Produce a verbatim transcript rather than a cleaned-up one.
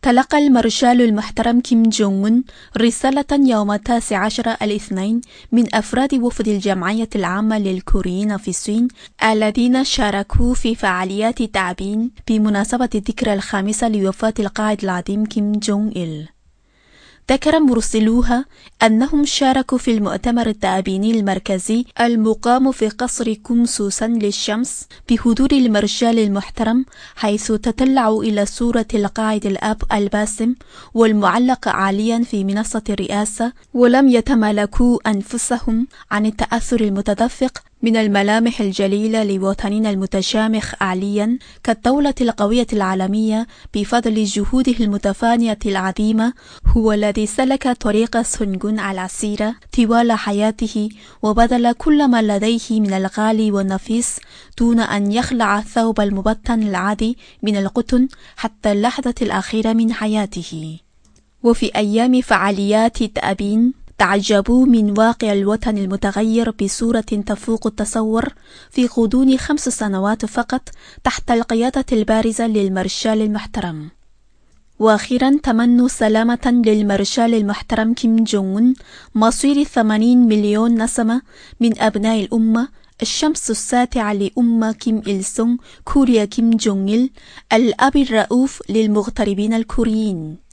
تلقى المارشال المحترم كيم جونغ أون رسالة يوم التاسع عشر الاثنين من أفراد وفد الجمعية العامة للكوريين في الصين الذين شاركوا في فعاليات تعبين بمناسبة الذكرى الخامسة لوفاة القائد العظيم كيم جونغ إل. ذكر مرسلوها أنهم شاركوا في المؤتمر التأبيني المركزي المقام في قصر كونسوسان للشمس بحضور المارشال المحترم، حيث تطلعوا إلى صورة القائد الأب الباسم والمعلقة عاليا في منصة الرئاسة، ولم يتمالكوا أنفسهم عن التأثر المتدفق من الملامح الجليلة لوطننا المتشامخ عاليا كالدولة القوية العالمية بفضل جهوده المتفانية العظيمة. هو الذي سلك طريق سونغون العسيرة طوال حياته وبذل كل ما لديه من الغالي والنفيس دون أن يخلع الثوب المبطن العادي من القطن حتى اللحظة الأخيرة من حياته. وفي أيام فعاليات التأبين تعجبوا من واقع الوطن المتغير بصورة تفوق التصور في غضون خمس سنوات فقط تحت القيادة البارزة للمارشال المحترم. وأخيرا تمنوا سلامة للمارشال المحترم كيم جونغ أون مصير ثمانين مليون نسمة من أبناء الأمة، الشمس الساطعة لأمة كيم إل سونغ، كوريا كيم جونغ إل، الأب الرؤوف للمغتربين الكوريين.